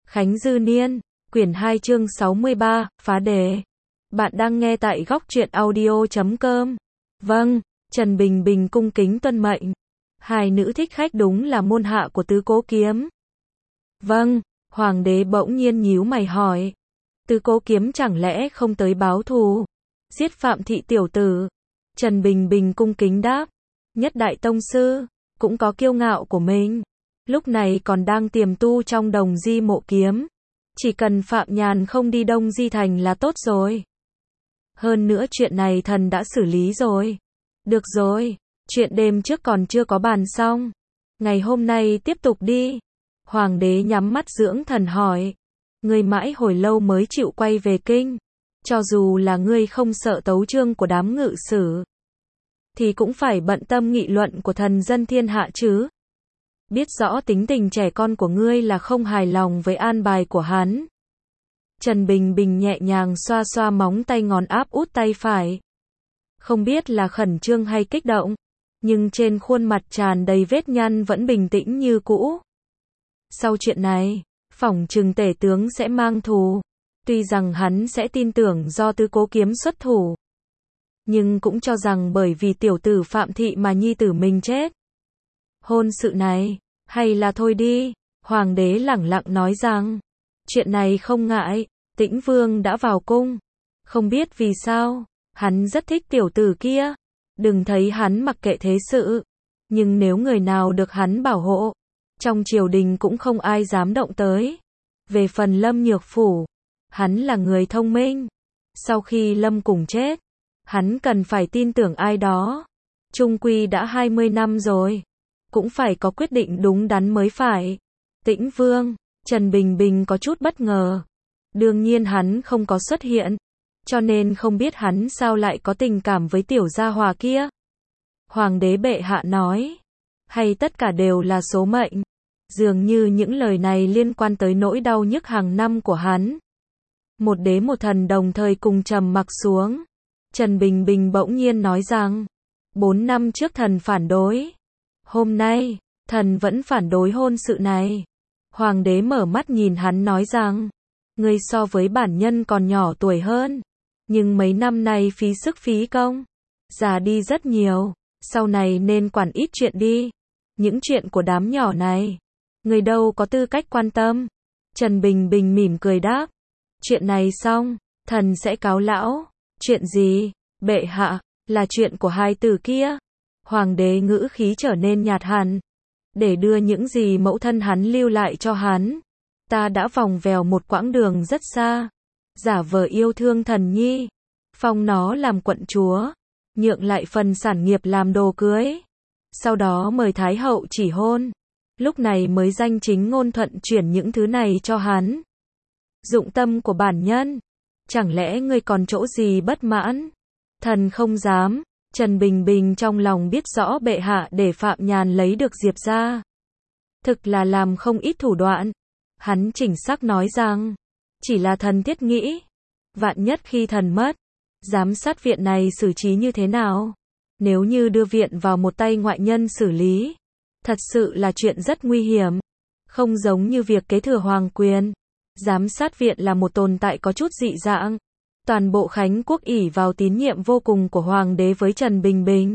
Khánh Dư Niên, quyển 2 chương 63, phá đề. Bạn đang nghe tại góc truyện audio.com. Vâng, Trần Bình Bình cung kính tuân mệnh. Hai nữ thích khách đúng là môn hạ của Tứ Cố Kiếm. Vâng, Hoàng đế bỗng nhiên nhíu mày hỏi. Tứ Cố Kiếm chẳng lẽ không tới báo thù, giết Phạm thị tiểu tử? Trần Bình Bình cung kính đáp. Nhất đại tông sư, cũng có kiêu ngạo của mình. Lúc này còn đang tiềm tu trong Đồng Di Mộ Kiếm. Chỉ cần Phạm Nhàn không đi Đông Di Thành là tốt rồi. Hơn nữa chuyện này thần đã xử lý rồi. Được rồi, chuyện đêm trước còn chưa có bàn xong. Ngày hôm nay tiếp tục đi. Hoàng đế nhắm mắt dưỡng thần hỏi. Ngươi mãi hồi lâu mới chịu quay về kinh. Cho dù là ngươi không sợ tấu chương của đám ngự sử, thì cũng phải bận tâm nghị luận của thần dân thiên hạ chứ. Biết rõ tính tình trẻ con của ngươi là không hài lòng với an bài của hắn. Trần Bình Bình nhẹ nhàng xoa xoa móng tay ngón áp út tay phải. Không biết là khẩn trương hay kích động, nhưng trên khuôn mặt tràn đầy vết nhăn vẫn bình tĩnh như cũ. Sau chuyện này, phỏng chừng tể tướng sẽ mang thù. Tuy rằng hắn sẽ tin tưởng do Tứ Cố Kiếm xuất thủ, nhưng cũng cho rằng bởi vì tiểu tử Phạm thị mà nhi tử mình chết. Hôn sự này, hay là thôi đi. Hoàng đế lẳng lặng nói rằng, chuyện này không ngại. Tĩnh Vương đã vào cung. Không biết vì sao, hắn rất thích tiểu tử kia. Đừng thấy hắn mặc kệ thế sự, nhưng nếu người nào được hắn bảo hộ, trong triều đình cũng không ai dám động tới. Về phần Lâm Nhược Phủ, hắn là người thông minh. Sau khi Lâm cùng chết, hắn cần phải tin tưởng ai đó. Chung quy đã 20 năm rồi, cũng phải có quyết định đúng đắn mới phải. Tĩnh Vương, Trần Bình Bình có chút bất ngờ. Đương nhiên hắn không có xuất hiện, cho nên không biết hắn sao lại có tình cảm với tiểu gia hòa kia. Hoàng đế bệ hạ nói, hay tất cả đều là số mệnh. Dường như những lời này liên quan tới nỗi đau nhức hàng năm của hắn. Một đế một thần đồng thời cùng trầm mặc xuống. Trần Bình Bình bỗng nhiên nói rằng, 4 năm trước thần phản đối. Hôm nay, thần vẫn phản đối hôn sự này. Hoàng đế mở mắt nhìn hắn nói rằng, ngươi so với bản nhân còn nhỏ tuổi hơn, nhưng mấy năm nay phí sức phí công, già đi rất nhiều, sau này nên quản ít chuyện đi. Những chuyện của đám nhỏ này, ngươi đâu có tư cách quan tâm. Trần Bình Bình mỉm cười đáp, chuyện này xong, thần sẽ cáo lão. Chuyện gì, bệ hạ? Là chuyện của hai tử kia. Hoàng đế ngữ khí trở nên nhạt hẳn. Để đưa những gì mẫu thân hắn lưu lại cho hắn, ta đã vòng vèo một quãng đường rất xa, giả vờ yêu thương thần nhi, phong nó làm quận chúa, nhượng lại phần sản nghiệp làm đồ cưới, sau đó mời thái hậu chỉ hôn, lúc này mới danh chính ngôn thuận chuyển những thứ này cho hắn. Dụng tâm của bản nhân, chẳng lẽ ngươi còn chỗ gì bất mãn? Thần không dám. Trần Bình Bình trong lòng biết rõ bệ hạ để Phạm Nhàn lấy được Diệp ra, thực là làm không ít thủ đoạn. Hắn chỉnh sắc nói rằng, chỉ là thần thiết nghĩ, vạn nhất khi thần mất, giám sát viện này xử trí như thế nào? Nếu như đưa viện vào một tay ngoại nhân xử lý, thật sự là chuyện rất nguy hiểm. Không giống như việc kế thừa hoàng quyền, giám sát viện là một tồn tại có chút dị dạng. Toàn bộ Khánh Quốc ỷ vào tín nhiệm vô cùng của Hoàng đế với Trần Bình Bình.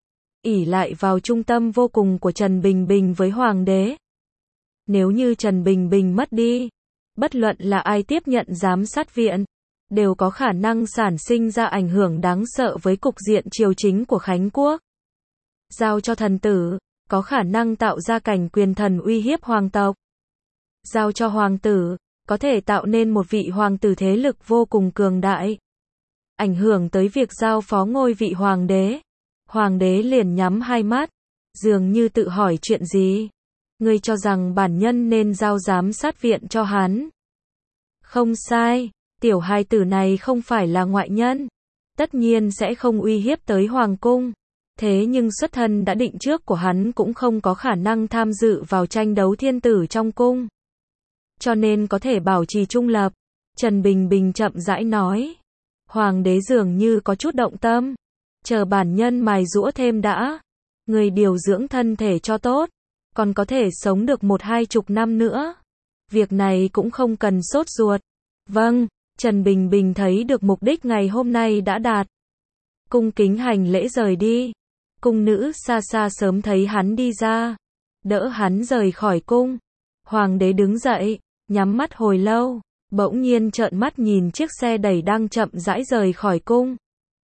Ỷ lại vào trung tâm vô cùng của Trần Bình Bình với Hoàng đế. Nếu như Trần Bình Bình mất đi, bất luận là ai tiếp nhận giám sát viện, đều có khả năng sản sinh ra ảnh hưởng đáng sợ với cục diện triều chính của Khánh Quốc. Giao cho thần tử, có khả năng tạo ra cảnh quyền thần uy hiếp hoàng tộc. Giao cho hoàng tử, có thể tạo nên một vị hoàng tử thế lực vô cùng cường đại, ảnh hưởng tới việc giao phó ngôi vị hoàng đế. Hoàng đế liền nhắm hai mắt, dường như tự hỏi chuyện gì. Ngươi cho rằng bản nhân nên giao giám sát viện cho hắn? Không sai, tiểu hài tử này không phải là ngoại nhân, tất nhiên sẽ không uy hiếp tới hoàng cung. Thế nhưng xuất thân đã định trước của hắn cũng không có khả năng tham dự vào tranh đấu thiên tử trong cung, cho nên có thể bảo trì trung lập. Trần Bình Bình chậm rãi nói. Hoàng đế dường như có chút động tâm. Chờ bản nhân mài giũa thêm đã. Người điều dưỡng thân thể cho tốt, còn có thể sống được 1-20 năm nữa. Việc này cũng không cần sốt ruột. Vâng, Trần Bình Bình thấy được mục đích ngày hôm nay đã đạt. Cung kính hành lễ rời đi. Cung nữ xa xa sớm thấy hắn đi ra, đỡ hắn rời khỏi cung. Hoàng đế đứng dậy, nhắm mắt hồi lâu, bỗng nhiên trợn mắt nhìn chiếc xe đẩy đang chậm rãi rời khỏi cung.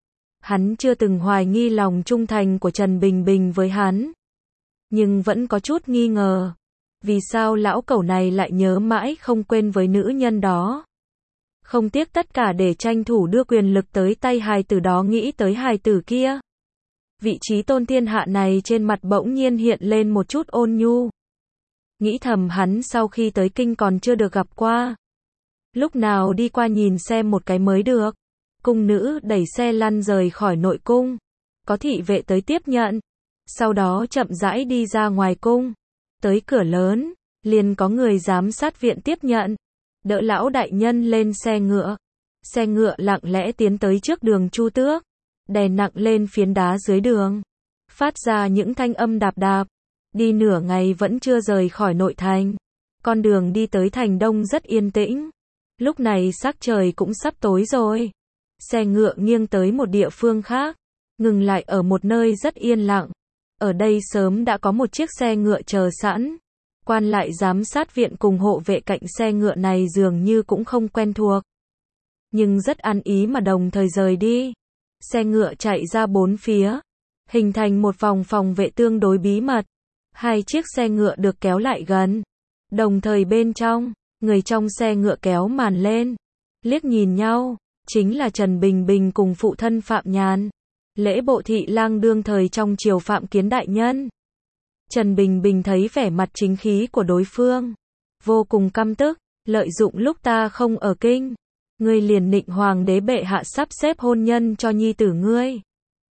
Hắn chưa từng hoài nghi lòng trung thành của Trần Bình Bình với hắn, nhưng vẫn có chút nghi ngờ. Vì sao lão cẩu này lại nhớ mãi không quên với nữ nhân đó? Không tiếc tất cả để tranh thủ đưa quyền lực tới tay hài tử đó, nghĩ tới hài tử kia. Vị trí tôn thiên hạ này trên mặt bỗng nhiên hiện lên một chút ôn nhu. Nghĩ thầm hắn sau khi tới kinh còn chưa được gặp qua. Lúc nào đi qua nhìn xem một cái mới được. Cung nữ đẩy xe lăn rời khỏi nội cung. Có thị vệ tới tiếp nhận. Sau đó chậm rãi đi ra ngoài cung. Tới cửa lớn, liền có người giám sát viện tiếp nhận. Đỡ lão đại nhân lên xe ngựa. Xe ngựa lặng lẽ tiến tới trước đường Chu Tước, đè nặng lên phiến đá dưới đường, phát ra những thanh âm đạp đạp. Đi nửa ngày vẫn chưa rời khỏi nội thành. Con đường đi tới thành đông rất yên tĩnh. Lúc này sắc trời cũng sắp tối rồi. Xe ngựa nghiêng tới một địa phương khác, ngừng lại ở một nơi rất yên lặng. Ở đây sớm đã có một chiếc xe ngựa chờ sẵn. Quan lại giám sát viện cùng hộ vệ cạnh xe ngựa này dường như cũng không quen thuộc, nhưng rất ăn ý mà đồng thời rời đi. Xe ngựa chạy ra bốn phía, hình thành một vòng phòng vệ tương đối bí mật. Hai chiếc xe ngựa được kéo lại gần. Đồng thời bên trong, người trong xe ngựa kéo màn lên, liếc nhìn nhau, chính là Trần Bình Bình cùng phụ thân Phạm Nhàn, lễ bộ thị lang đương thời trong triều Phạm Kiến đại nhân. Trần Bình Bình thấy vẻ mặt chính khí của đối phương, vô cùng căm tức. Lợi dụng lúc ta không ở kinh, ngươi liền nịnh hoàng đế bệ hạ sắp xếp hôn nhân cho nhi tử ngươi.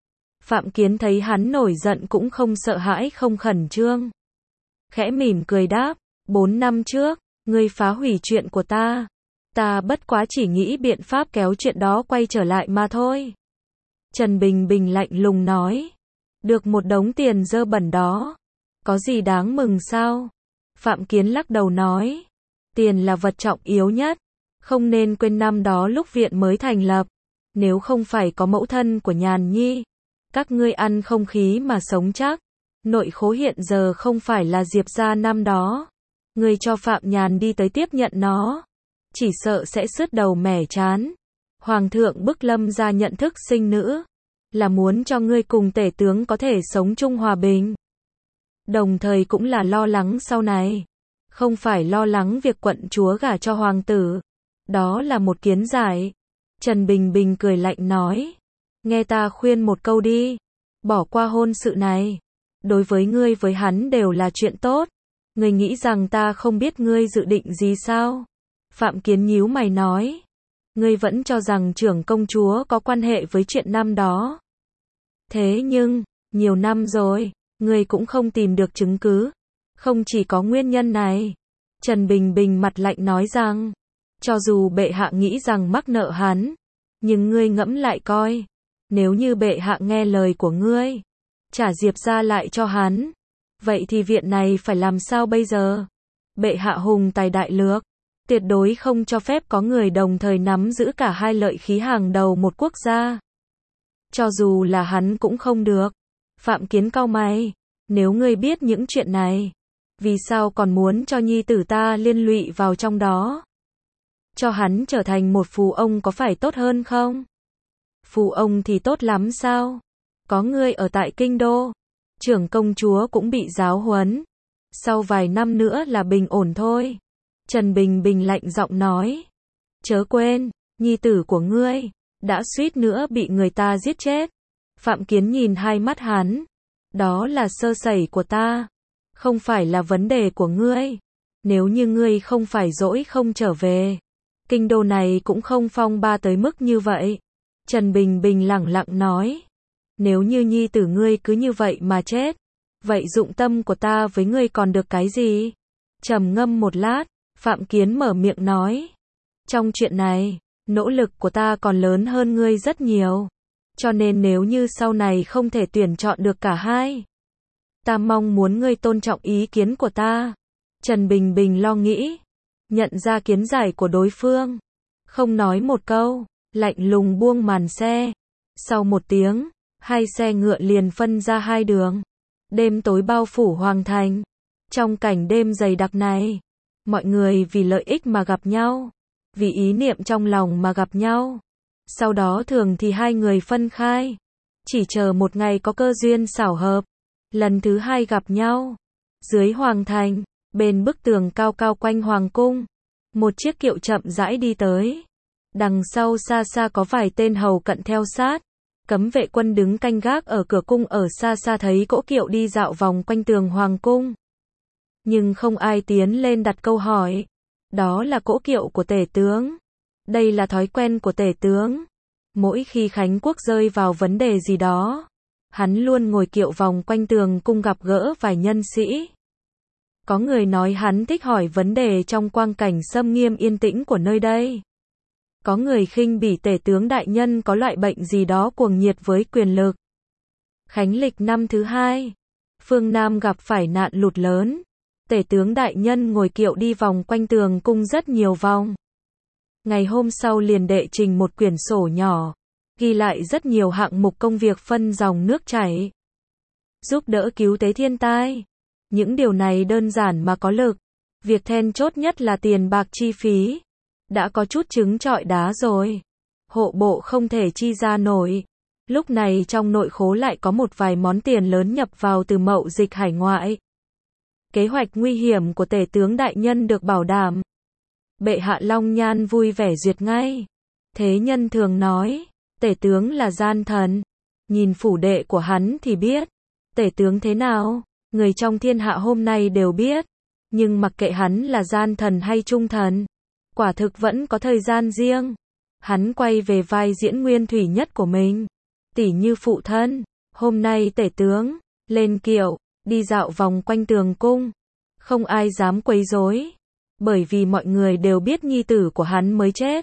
Phạm Kiến thấy hắn nổi giận cũng không sợ hãi không khẩn trương, khẽ mỉm cười đáp, 4 năm trước, ngươi phá hủy chuyện của ta. Ta bất quá chỉ nghĩ biện pháp kéo chuyện đó quay trở lại mà thôi. Trần Bình Bình lạnh lùng nói, được một đống tiền dơ bẩn đó, có gì đáng mừng sao? Phạm Kiến lắc đầu nói, tiền là vật trọng yếu nhất, không nên quên năm đó lúc viện mới thành lập, nếu không phải có mẫu thân của Nhàn Nhi, các ngươi ăn không khí mà sống chắc. Nội khố hiện giờ không phải là Diệp gia năm đó, ngươi cho Phạm Nhàn đi tới tiếp nhận nó, chỉ sợ sẽ sứt đầu mẻ trán. Hoàng thượng bức Lâm gia nhận thức sinh nữ, là muốn cho ngươi cùng tể tướng có thể sống chung hòa bình, đồng thời cũng là lo lắng sau này, không phải lo lắng việc quận chúa gả cho hoàng tử. Đó là một kiến giải. Trần Bình Bình cười lạnh nói, nghe ta khuyên một câu đi, bỏ qua hôn sự này. Đối với ngươi với hắn đều là chuyện tốt. Ngươi nghĩ rằng ta không biết ngươi dự định gì sao? Phạm Kiến nhíu mày nói, ngươi vẫn cho rằng trưởng công chúa có quan hệ với chuyện năm đó. Thế nhưng, nhiều năm rồi, ngươi cũng không tìm được chứng cứ. Không chỉ có nguyên nhân này. Trần Bình Bình mặt lạnh nói rằng, cho dù bệ hạ nghĩ rằng mắc nợ hắn, nhưng ngươi ngẫm lại coi, nếu như bệ hạ nghe lời của ngươi, trả Diệp gia lại cho hắn, vậy thì viện này phải làm sao bây giờ? Bệ hạ hùng tài đại lược, tuyệt đối không cho phép có người đồng thời nắm giữ cả hai lợi khí hàng đầu một quốc gia. Cho dù là hắn cũng không được. Phạm Kiến cau mày, nếu ngươi biết những chuyện này, vì sao còn muốn cho nhi tử ta liên lụy vào trong đó? Cho hắn trở thành một phù ông có phải tốt hơn không? Phù ông thì tốt lắm sao? Có ngươi ở tại kinh đô, trưởng công chúa cũng bị giáo huấn, sau vài năm nữa là bình ổn thôi. Trần Bình Bình lạnh giọng nói, chớ quên, nhi tử của ngươi đã suýt nữa bị người ta giết chết. Phạm Kiến nhìn hai mắt hắn, đó là sơ sẩy của ta, không phải là vấn đề của ngươi. Nếu như ngươi không phải dỗi không trở về, kinh đô này cũng không phong ba tới mức như vậy. Trần Bình Bình lẳng lặng nói, nếu như nhi tử ngươi cứ như vậy mà chết, vậy dụng tâm của ta với ngươi còn được cái gì? Trầm ngâm một lát, Phạm Kiến mở miệng nói, trong chuyện này, nỗ lực của ta còn lớn hơn ngươi rất nhiều, cho nên nếu như sau này không thể tuyển chọn được cả hai, ta mong muốn ngươi tôn trọng ý kiến của ta. Trần Bình Bình lo nghĩ, nhận ra kiến giải của đối phương. Không nói một câu, lạnh lùng buông màn xe. Sau 1 tiếng, 2 xe ngựa liền phân ra 2 đường. Đêm tối bao phủ hoàng thành. Trong cảnh đêm dày đặc này, mọi người vì lợi ích mà gặp nhau, vì ý niệm trong lòng mà gặp nhau. Sau đó thường thì 2 người phân khai, chỉ chờ một ngày có cơ duyên xảo hợp, lần thứ 2 gặp nhau. Dưới hoàng thành, bên bức tường cao cao quanh hoàng cung, một chiếc kiệu chậm rãi đi tới. Đằng sau xa xa có vài tên hầu cận theo sát. Cấm vệ quân đứng canh gác ở cửa cung ở xa xa thấy cỗ kiệu đi dạo vòng quanh tường hoàng cung. Nhưng không ai tiến lên đặt câu hỏi. Đó là cỗ kiệu của tể tướng. Đây là thói quen của tể tướng. Mỗi khi Khánh Quốc rơi vào vấn đề gì đó, hắn luôn ngồi kiệu vòng quanh tường cung gặp gỡ vài nhân sĩ. Có người nói hắn thích hỏi vấn đề trong quang cảnh xâm nghiêm yên tĩnh của nơi đây. Có người khinh bỉ tể tướng đại nhân có loại bệnh gì đó cuồng nhiệt với quyền lực. Khánh lịch năm thứ 2, phương Nam gặp phải nạn lụt lớn. Tể tướng đại nhân ngồi kiệu đi vòng quanh tường cung rất nhiều vòng. Ngày hôm sau liền đệ trình một quyển sổ nhỏ, ghi lại rất nhiều hạng mục công việc phân dòng nước chảy, giúp đỡ cứu tế thiên tai. Những điều này đơn giản mà có lực. Việc then chốt nhất là tiền bạc chi phí. Đã có chút trứng trọi đá rồi. Hộ bộ không thể chi ra nổi. Lúc này trong nội khố lại có một vài món tiền lớn nhập vào từ mậu dịch hải ngoại. Kế hoạch nguy hiểm của tể tướng đại nhân được bảo đảm. Bệ hạ Long Nhan vui vẻ duyệt ngay. Thế nhân thường nói, tể tướng là gian thần. Nhìn phủ đệ của hắn thì biết. Tể tướng thế nào, người trong thiên hạ hôm nay đều biết. Nhưng mặc kệ hắn là gian thần hay trung thần, quả thực vẫn có thời gian riêng. Hắn quay về vai diễn nguyên thủy nhất của mình. Tỉ như phụ thân. Hôm nay tể tướng lên kiệu, đi dạo vòng quanh tường cung. Không ai dám quấy rối. Bởi vì mọi người đều biết nhi tử của hắn mới chết.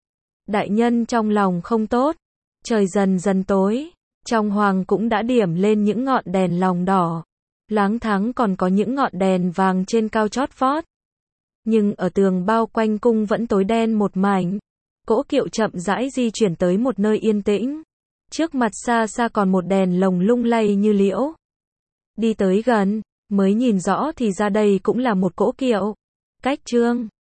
Đại nhân trong lòng không tốt. Trời dần dần tối. Trong hoàng cũng đã điểm lên những ngọn đèn lồng đỏ. Loáng thoáng còn có những ngọn đèn vàng trên cao chót vót. Nhưng ở tường bao quanh cung vẫn tối đen một mảnh. Cỗ kiệu chậm rãi di chuyển tới một nơi yên tĩnh. Trước mặt xa xa còn một đèn lồng lung lay như liễu. Đi tới gần, mới nhìn rõ thì ra đây cũng là một cỗ kiệu. Cách trương.